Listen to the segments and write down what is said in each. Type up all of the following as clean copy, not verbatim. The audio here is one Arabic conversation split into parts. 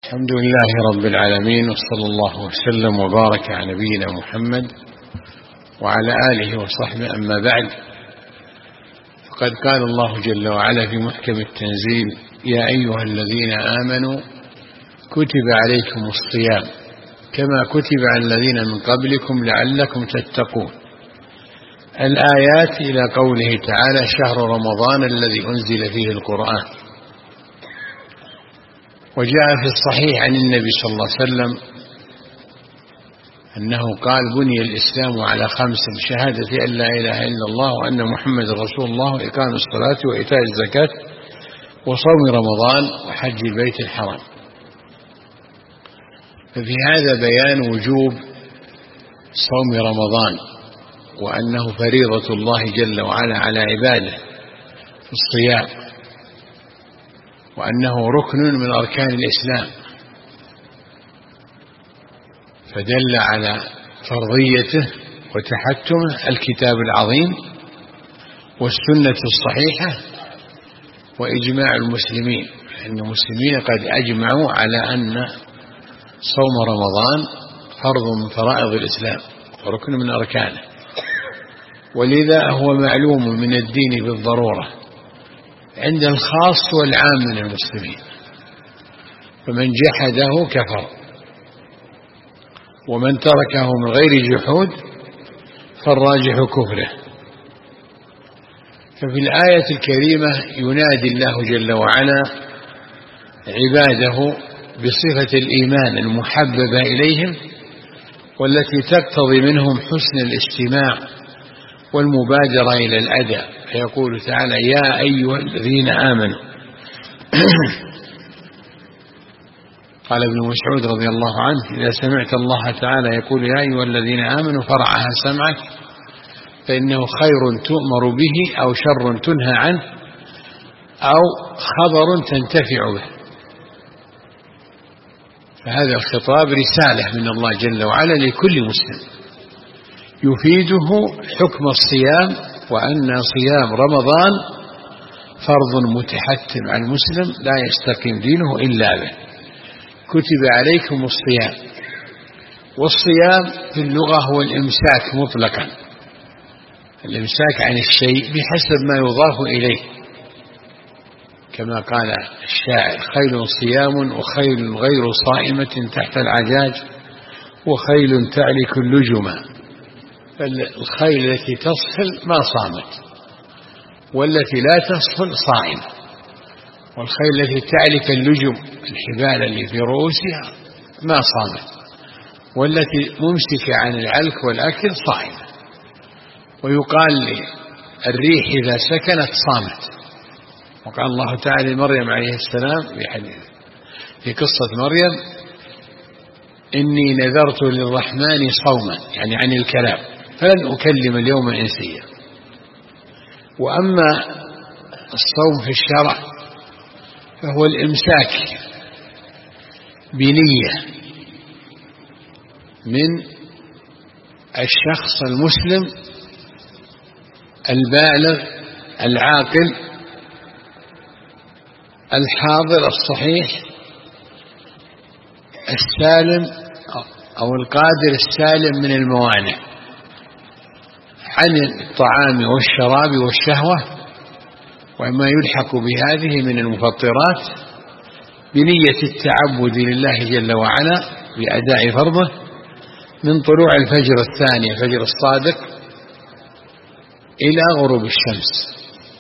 الحمد لله رب العالمين، وصلى الله وسلم وبارك على نبينا محمد وعلى آله وصحبه. أما بعد، فقد قال الله جل وعلا في محكم التنزيل: يا أيها الذين آمنوا كتب عليكم الصيام كما كتب على الذين من قبلكم لعلكم تتقون. الآيات إلى قوله تعالى: شهر رمضان الذي أنزل فيه القرآن. وجاء في الصحيح عن النبي صلى الله عليه وسلم أنه قال: بني الإسلام على 5: شهادة أن لا إله إلا الله وأن محمد رسول الله، وإقام الصلاة وإيتاء الزكاة وصوم رمضان وحج البيت الحرام. ففي هذا بيان وجوب صوم رمضان، وأنه فريضة الله جل وعلا على عباده في الصيام، وأنه ركن من أركان الإسلام، فدل على فرضيته وتحتمه الكتاب العظيم والسنة الصحيحة وإجماع المسلمين، أن المسلمين قد أجمعوا على أن صوم رمضان فرض من فرائض الإسلام وركن من أركانه، ولذا هو معلوم من الدين بالضرورة عند الخاص والعام من المسلمين، فمن جحده كفر، ومن تركه من غير جحود فالراجح كفره. ففي الآية الكريمة ينادي الله جل وعلا عباده بصفة الإيمان المحببة إليهم، والتي تقتضي منهم حسن الاستماع والمبادرة إلى الأداء. فيقول تعالى: يا أيها الذين آمنوا. قال ابن مسعود رضي الله عنه: إذا سمعت الله تعالى يقول يا أيها الذين آمنوا فرعها سمعك، فإنه خير تؤمر به أو شر تنهى عنه أو خبر تنتفع به. فهذا الخطاب رسالة من الله جل وعلا لكل مسلم يفيده حكم الصيام، وأن صيام رمضان فرض متحتم على المسلم لا يستقيم دينه إلا به. كتب عليكم الصيام، والصيام في اللغة هو الإمساك مطلقا، الإمساك عن الشيء بحسب ما يضاف إليه، كما قال الشاعر: خيل صيام وخيل غير صائمة تحت العجاج وخيل تعلك اللجمة. فالخيل التي تصفل ما صامت، والتي لا تصفل صائمة، والخيل التي تعلك اللجم الحبال اللي في رؤوسها ما صامت، والتي ممسكة عن العلك والأكل صائمة. ويقال للريح إذا سكنت صامت. وقال الله تعالى لمريم عليه السلام في قصة مريم: إني نذرت للرحمن صوما، يعني عن الكلام، فلن أكلم اليوم إنسيا. وأما الصوم في الشرع فهو الإمساك بنية من الشخص المسلم البالغ العاقل الحاضر الصحيح السالم أو القادر السالم من الموانع عن الطعام والشراب والشهوة وما يلحق بهذه من المفطرات، بنية التعبد لله جل وعلا بأداء فرضه من طلوع الفجر الثاني الفجر الصادق إلى غروب الشمس.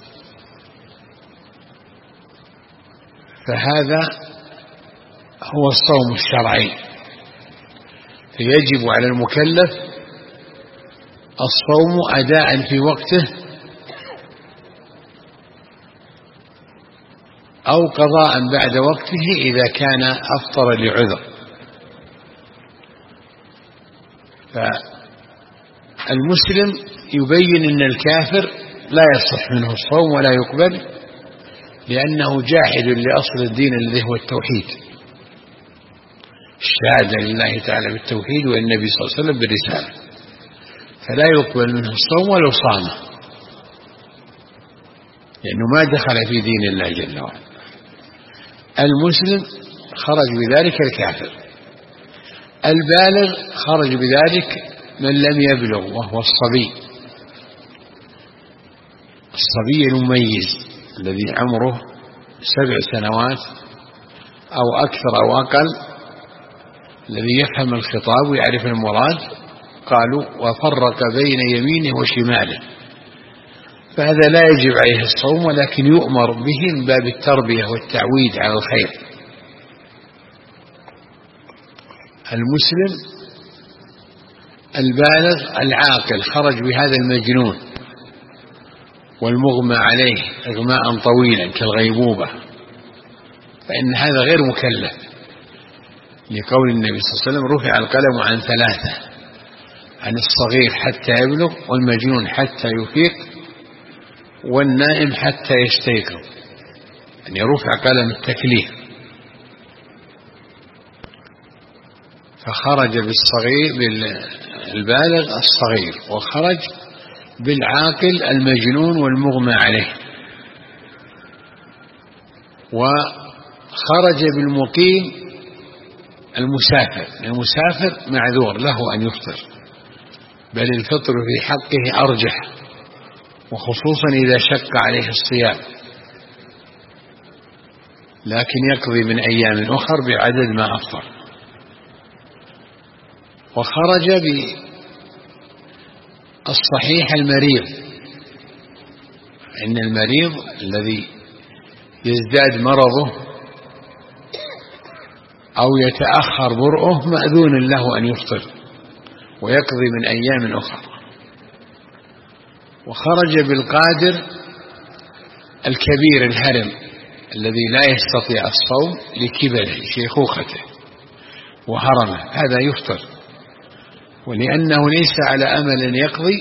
فهذا هو الصوم الشرعي. فيجب على المكلف الصوم أداء في وقته أو قضاء بعد وقته إذا كان أفطر لعذر. فالمسلم يبين أن الكافر لا يصح منه الصوم ولا يقبل، لأنه جاحد لأصل الدين الذي هو التوحيد، الشهادة لله تعالى بالتوحيد والنبي صلى الله عليه وسلم بالرسالة، فلا يقبل منه الصوم ولو صامه، لأنه ما دخل في دين الله جل وعلا. المسلم خرج بذلك الكافر. البالغ خرج بذلك من لم يبلغ وهو الصبي المميز الذي عمره 7 سنوات أو أكثر أو أقل، الذي يفهم الخطاب ويعرف المراد. قالوا وفرق بين يمينه وشماله، فهذا لا يجب عليه الصوم، ولكن يؤمر به من باب التربية والتعويد على الخير. المسلم البالغ العاقل خرج بهذا المجنون والمغمى عليه إغماء طويلا كالغيبوبة، فإن هذا غير مكلف، لقول النبي صلى الله عليه وسلم رفع القلم عن 3: عن الصغير حتى يبلغ، والمجنون حتى يفيق، والنائم حتى يستيقظ، يعني رفع قلم التكليف. فخرج بالبالغ الصغير، وخرج بالعاقل المجنون والمغمى عليه، وخرج بالمقيم المسافر معذور له أن يفطر، بل الفطر في حقه أرجح، وخصوصا إذا شق عليه الصيام، لكن يقضي من أيام أخر بعدد ما أفطر. وخرج بالصحيح المريض، إن المريض الذي يزداد مرضه أو يتأخر برؤه مأذون له أن يفطر ويقضي من أيام أخرى. وخرج بالقادر الكبير الهرم الذي لا يستطيع الصوم لكبره شيخوخته وهرمه، هذا يفطر، ولأنه ليس على أمل يقضي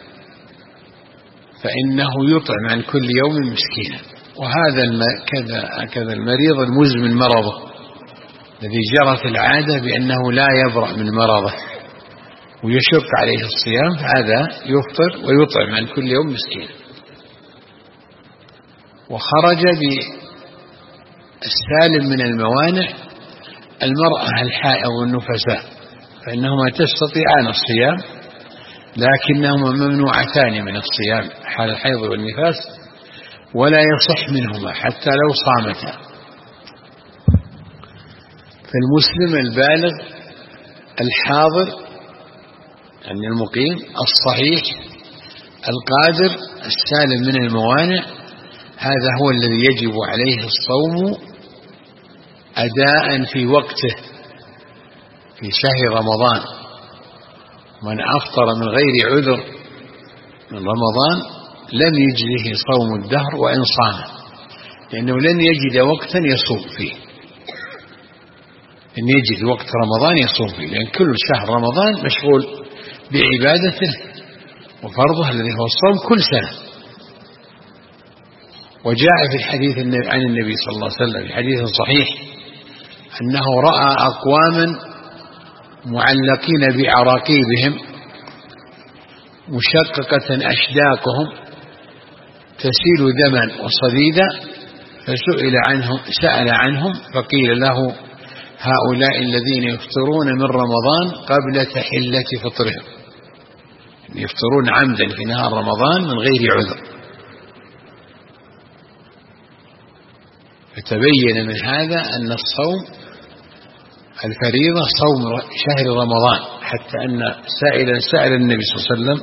فإنه يطعم عن كل يوم مسكينا. وهذا كذا المريض المزمن مرضه الذي جرت العادة بأنه لا يبرأ من مرضه ويشق عليه الصيام، فهذا يفطر ويطعم عن كل يوم مسكينا. وخرج بالسالم من الموانع المرأة الحائض والنفساء، فإنهما تستطيعان الصيام لكنهما ممنوعتان من الصيام حال الحيض والنفاس، ولا يصح منهما حتى لو صامتا. فالمسلم البالغ الحاضر يعني المقيم الصحيح القادر السالم من الموانع، هذا هو الذي يجب عليه الصوم أداء في وقته في شهر رمضان. من أفطر من غير عذر من رمضان لم يجزه صوم الدهر وإن صام، لأنه لن يجد وقتا يصوم فيه، إن يجد وقت رمضان يصوم فيه، لأن كل شهر رمضان مشغول بعبادته وفرضه الذي هو الصوم كل سنة. وجاء في الحديث عن النبي صلى الله عليه وسلم في حديث صحيح أنه رأى أقواما معلقين بعراقيبهم مشققة أشداقهم تسيل دما وصديدا، سأل عنهم فقيل له هؤلاء الذين يفطرون من رمضان قبل تحلة فطرهم، يفطرون عمدا في نهار رمضان من غير عذر. فتبين من هذا أن الصوم الفريضة صوم شهر رمضان، حتى أن سائلا سأل النبي صلى الله عليه وسلم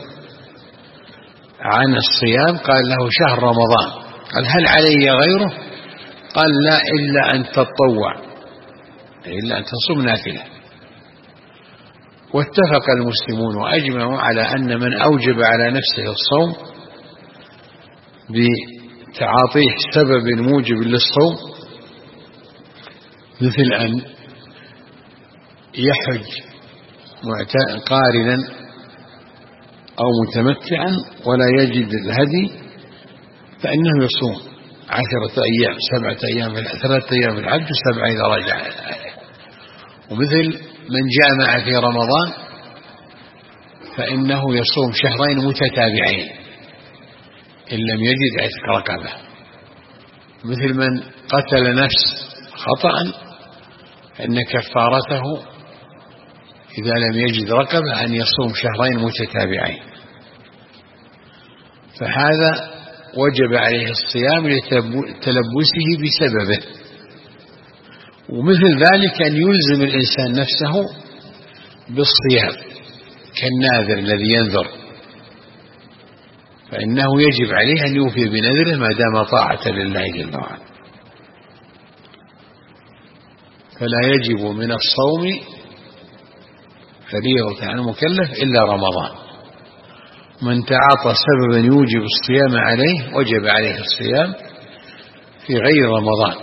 عن الصيام قال له شهر رمضان، قال هل علي غيره؟ قال لا إلا أن تطوع، إلا أن تصوم نافلة. واتفق المسلمون وأجمعوا على أن من أوجب على نفسه الصوم بتعاطيه سبب موجب للصوم، مثل أن يحج قارنا أو متمتعا ولا يجد الهدي، فإنه يصوم 10 أيام 7 أيام 3 أيام في الحج و7 إذا رجع. ومثل من جامع في رمضان فإنه يصوم 2 شهرين متتابعين إن لم يجد عتق رقبة. مثل من قتل نفس خطأ أن كفارته إذا لم يجد رقبة أن يصوم شهرين متتابعين، فهذا وجب عليه الصيام لتلبسه بسببه. ومثل ذلك أن يلزم الإنسان نفسه بالصيام كالناذر الذي ينذر، فإنه يجب عليه أن يوفي بنذره ما دام طاعة لله جل وعلا. فلا يجب من الصوم فريضة عن المكلف إلا رمضان. من تعاطى سببا يوجب الصيام عليه وجب عليه الصيام في غير رمضان.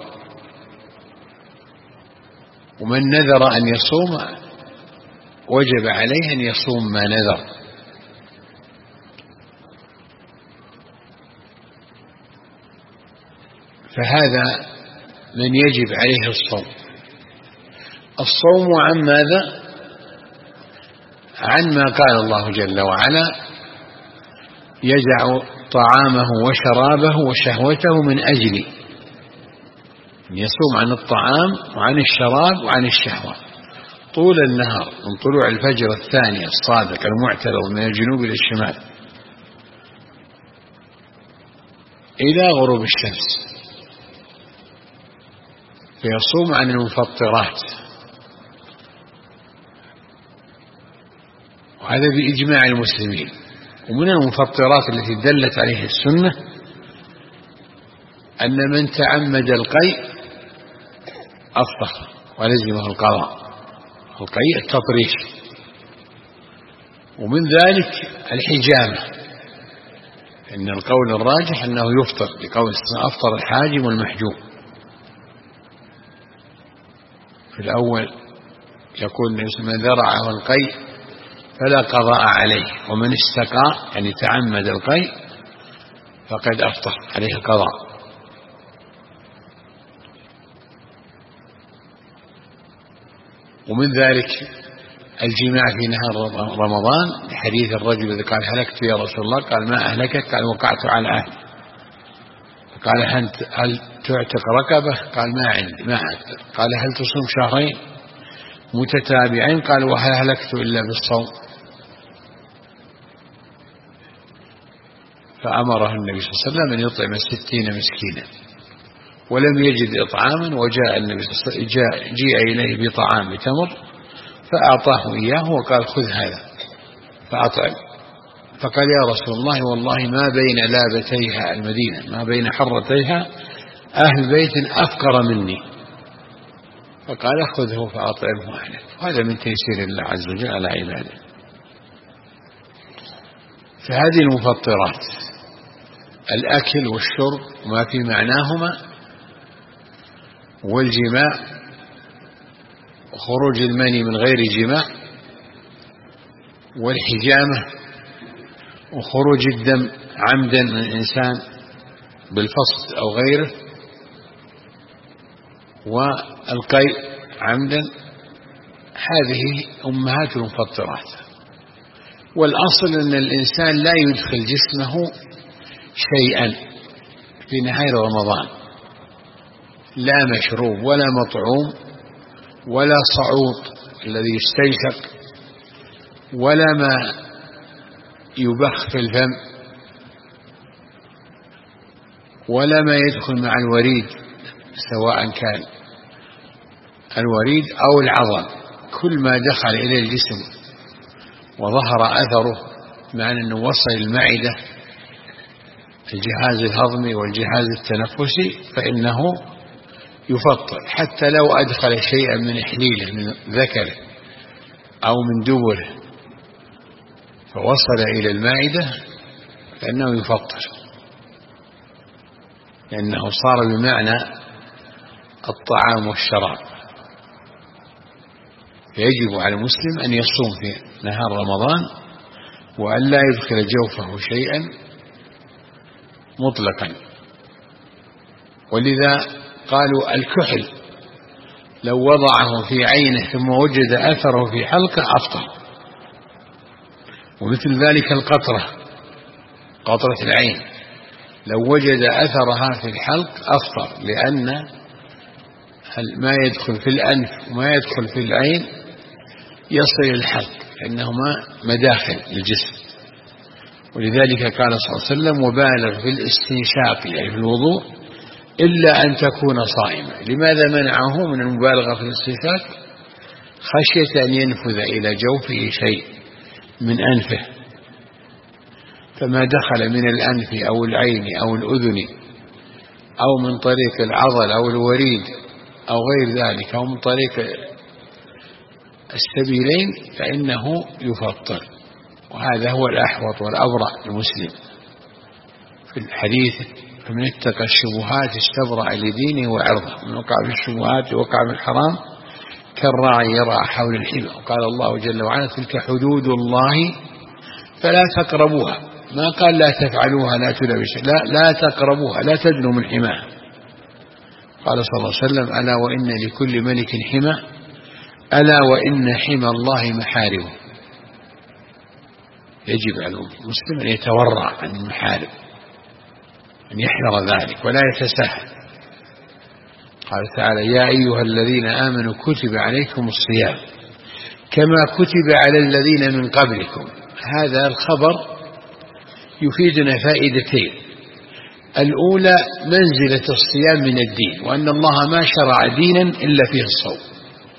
ومن نذر أن يصوم وجب عليه أن يصوم ما نذر. فهذا من يجب عليه الصوم. الصوم عن ماذا؟ عن ما قال الله جل وعلا: يدع طعامه وشرابه وشهوته من أجلي. يصوم عن الطعام وعن الشراب وعن الشهوة طول النهار من طلوع الفجر الثاني الصادق المعترض من الجنوب إلى الشمال إلى غروب الشمس، فيصوم عن المفطرات، وهذا بإجماع المسلمين. ومن المفطرات التي دلت عليه السنة أن من تعمد القيء أفطر ولزمه القضاء. القيء التطريش. ومن ذلك الحجامة، إن القول الراجح أنه يفطر لقول أفطر الحاجم والمحجوم. في الأول يقول من ذرعه القيء فلا قضاء عليه، ومن استقى يعني تعمد القيء فقد أفطر عليه القضاء. ومن ذلك الجماع في نهار رمضان، حديث الرجل الذي قال هلكت يا رسول الله، قال ما أهلكك؟ قال وقعت على أهلي. قال هل تعتق رقبة؟ قال ما عندي ما أعتق. قال هل تصوم شهرين متتابعين؟ قال وهل هلكت إلا بالصوم؟ فأمره النبي صلى الله عليه وسلم أن يطعم 60 مسكينا، ولم يجد إطعاما، وجاء النبي صلى الله عليه وسلم جيء إليه بطعام بتمر فأعطاه إياه وقال خذ هذا فأطعم. فقال يا رسول الله والله ما بين لابتيها المدينة ما بين حرتيها أهل بيت أفقر مني. فقال خذه فأطعمه أهلك. هذا من تيسير الله عز وجل على عباده. فهذه المفطرات الأكل والشرب وما في معناهما، والجماع وخروج المني من غير جماع، والحجامة وخروج الدم عمدا من الإنسان بالفصد أو غيره، والقيء عمدا. هذه أمهات المفطرات. والأصل أن الإنسان لا يدخل جسمه شيئا في نهاية رمضان، لا مشروب ولا مطعوم ولا صعود الذي يستيسق ولا ما يبخ في الفم ولا ما يدخل مع الوريد، سواء كان الوريد أو العظم. كل ما دخل إلى الجسم وظهر أثره مع أنه وصل المعدة الجهاز الهضمي والجهاز التنفسي فإنه يفطر، حتى لو أدخل شيئا من حليله من ذكره أو من دبره فوصل إلى المعدة فإنه يفطر، لأنه صار بمعنى الطعام والشراب. فيجب على المسلم أن يصوم في نهار رمضان وأن لا يدخل جوفه شيئا مطلقا. ولذا قالوا الكحل لو وضعه في عينه ثم وجد أثره في حلقه أفطر. ومثل ذلك القطرة، قطرة العين لو وجد أثرها في الحلق أفطر، لأن ما يدخل في الأنف وما يدخل في العين يصل الحلق، لأنهما مداخل للجسم. ولذلك قال صلى الله عليه وسلم: وبالغ في الاستنشاق يعني في الوضوء إلا أن تكون صائما. لماذا منعه من المبالغة في الاستنشاق؟ خشية أن ينفذ إلى جوفه شيء من أنفه، فما دخل من الأنف أو العين أو الأذن أو من طريق العضل أو الوريد أو غير ذلك أو من طريق السبيلين فإنه يفطر. وهذا هو الأحوط والأبرأ للمسلم في الحديث: فمن اتقى الشبهات استبرأ لدينه وعرضه، من وقع في الشبهات وقع في الحرام كالراعي يرعى حول الحمى. وقال الله جل وعلا: تلك حدود الله فلا تقربوها. ما قال لا تفعلوها لا تلبسوا، لا تقربوها، لا تدنوا من حماها. قال صلى الله عليه وسلم: ألا وإن لكل ملك حمى، ألا وإن حمى الله محارمه. يجب على المسلم أن يتورع عن المحارم، أن يحذر ذلك ولا يتساهل. قال تعالى: يا أيها الذين آمنوا كتب عليكم الصيام كما كتب على الذين من قبلكم. هذا الخبر يفيدنا فائدتين: الأولى منزلة الصيام من الدين، وأن الله ما شرع دينا إلا فيه الصوم،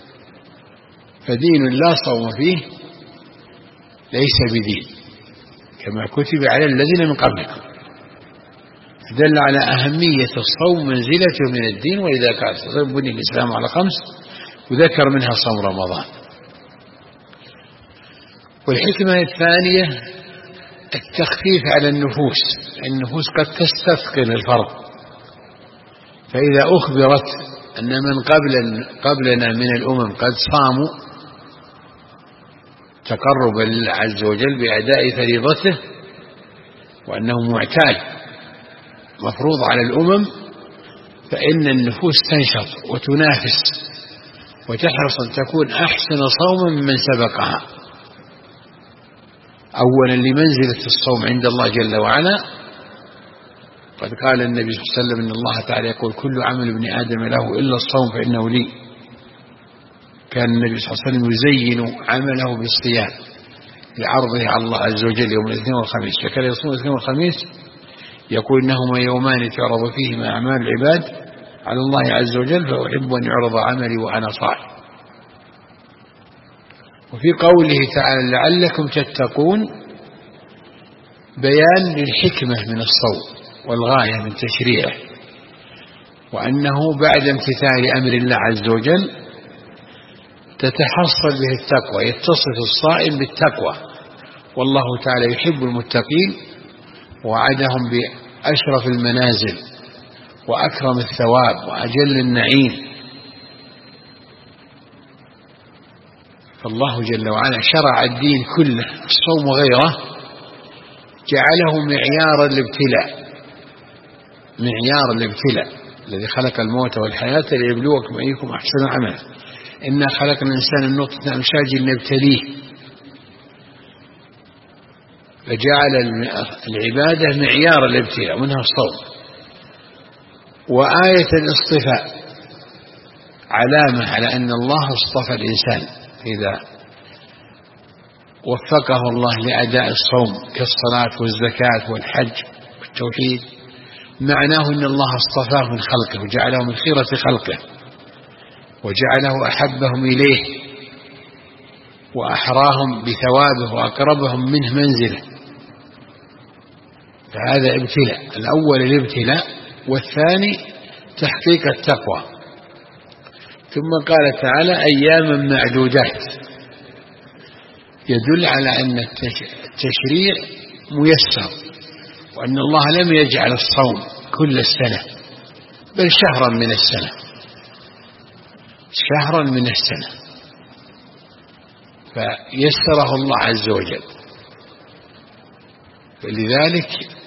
فدين لا صوم فيه ليس بدين، كما كتب على الذين من قبلكم. دل على أهمية الصوم منزلته من الدين، وإذا كان بني الإسلام على 5 وذكر منها صوم رمضان. والحكمة الثانية التخفيف على النفوس، النفوس قد تستثقل الفرض، فإذا أخبرت أن من قبلنا من الأمم قد صاموا تقربا لله عز وجل بأداء فريضته، وأنه معتاد مفروض على الأمم، فإن النفوس تنشط وتنافس وتحرص أن تكون أحسن صوما ممن سبقها. أولا لمنزلة الصوم عند الله جل وعلا، قد قال النبي صلى الله عليه وسلم: إن الله تعالى يقول: كل عمل ابن آدم له إلا الصوم فإنه لي. كان النبي صلى الله عليه وسلم يزين عمله بالصيام لعرضه على الله عز وجل يوم الاثنين والخميس، فكان يصوم الاثنين والخميس يقول: إنهما يومان تعرض فيهما أعمال العباد على الله عز وجل، فأحب أن يعرض عملي وأنا صائم. وفي قوله تعالى: لعلكم تتقون، بيان للحكمة من الصوم والغاية من تشريعه، وأنه بعد امتثال أمر الله عز وجل تتحصل به التقوى، يتصف الصائم بالتقوى، والله تعالى يحب المتقين، وعدهم بأشرف المنازل وأكرم الثواب وأجل النعيم. فالله جل وعلا شرع الدين كله، الصوم وغيره، جعله معيار الابتلاء الذي خلق الموت والحياة ليبلوكم أيكم أحسن عملا. إنا خلقنا الإنسان من نطفة أمشاج نبتليه، فجعل العبادة معيار الابتلاء، منها الصوم. وآية الاصطفاء علامة على أن الله اصطفى الإنسان، إذا وفقه الله لأداء الصوم كالصلاة والزكاة والحج والتوحيد، معناه أن الله اصطفاه من خلقه وجعله من خيرة خلقه، وجعله أحبهم إليه وأحراهم بثوابه وأقربهم منه منزله. فهذا ابتلاء، الأول الابتلاء، والثاني تحقيق التقوى. ثم قال تعالى: أياما معدودات، يدل على أن التشريع ميسر، وأن الله لم يجعل الصوم كل السنة، بل شهرا من السنة، فيسره الله عز وجل. فلذلك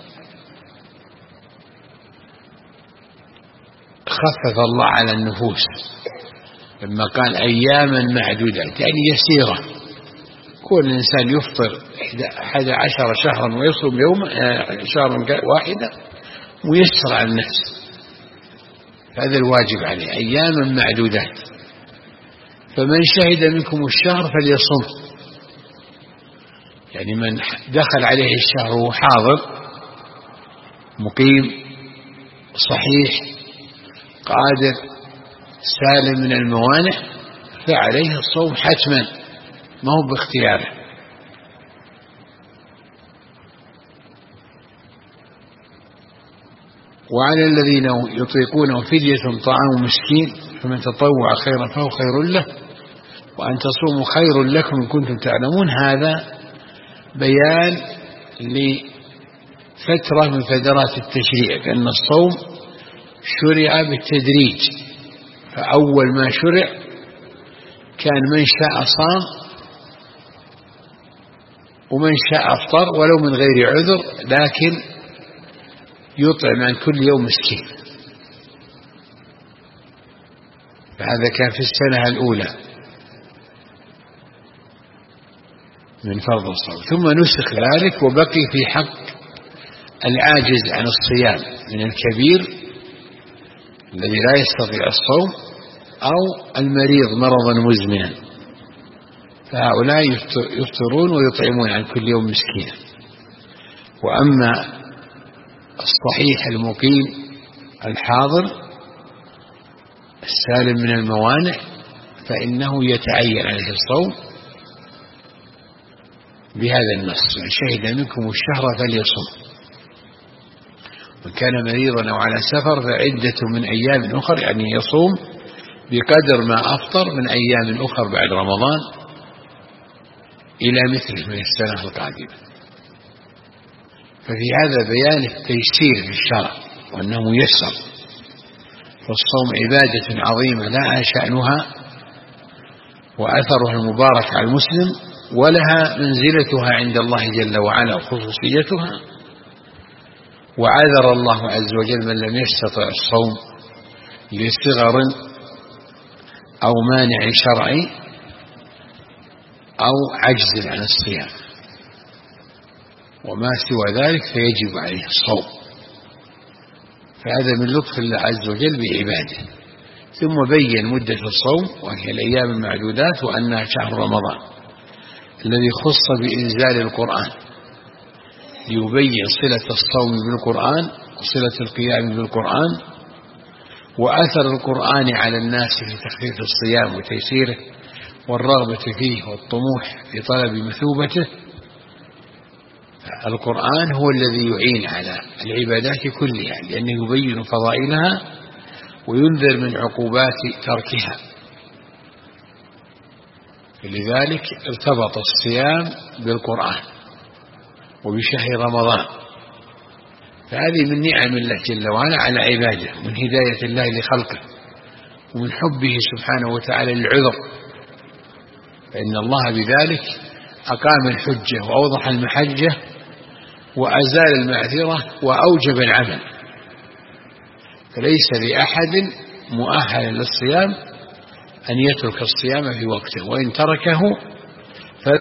خفف الله على النفوس لما قال أياما معدودات، يعني يسيرة. كل إنسان يفطر 11 شهرا ويصوم يوم شهرا واحدة ميسر على النفس، هذا الواجب عليه أياما معدودات. فمن شهد منكم الشهر فليصم، يعني من دخل عليه الشهر وهو حاضر مقيم صحيح قادر سالم من الموانع فعليه الصوم حتما، ما هو باختياره. وعلى الذين يطيقونه فدية طعام مسكين فمن تطوع خيرا فهو خير له وأن تصوموا خير لكم إن كنتم تعلمون. هذا بيان لفترة من فترات التشريع، لأن الصوم شرع بالتدريج، فأول ما شرع كان من شاء صام ومن شاء أفطر ولو من غير عذر، لكن يطعم عن كل يوم مسكين. فهذا كان في السنة الأولى من فرض الصوم، ثم نسخ ذلك وبقي في حق العاجز عن الصيام من الكبير الذي لا يستطيع الصوم أو المريض مرضا مزمنا، فهؤلاء يفطرون ويطعمون عن كل يوم مسكينا. وأما الصحيح المقيم الحاضر السالم من الموانع فإنه يتعين عليه الصوم بهذا النص: من شهد منكم الشهر فليصم، وإن كان مريضا أو على سفر فعدة من أيام أخر، يعني يصوم بقدر ما أفطر من أيام أخر بعد رمضان إلى مثله من السنة القادمة. ففي هذا بيان التيسير في الشرع وأنه ميسر، فالصوم عبادة عظيمة لها شأنها وأثرها المبارك على المسلم، ولها منزلتها عند الله جل وعلا وخصوصيتها. وعذر الله عز وجل من لم يستطع الصوم لصغر أو مانع شرعي أو عجز عن الصيام، وما سوى ذلك فيجب عليه الصوم. فهذا من لطف الله عز وجل بعباده. ثم بين مدة الصوم وهي الأيام المعدودات، وأنها شهر رمضان الذي خص بإنزال القرآن ليبين صلة الصوم بالقرآن وصلة القيام بالقرآن وأثر القرآن على الناس في تخفيف الصيام وتيسيره والرغبة فيه والطموح في طلب مثوبته. القرآن هو الذي يعين على العبادات كلها، لأنه يبين فضائلها وينذر من عقوبات تركها. لذلك ارتبط الصيام بالقرآن وبشهر رمضان. فهذه من نعم الله جل وعلا على عباده، من هداية الله لخلقه، ومن حبه سبحانه وتعالى للعذر، فإن الله بذلك أقام الحجة وأوضح المحجة وأزال المعذرة وأوجب العمل. فليس لأحد مؤهل للصيام أن يترك الصيام في وقته، وإن تركه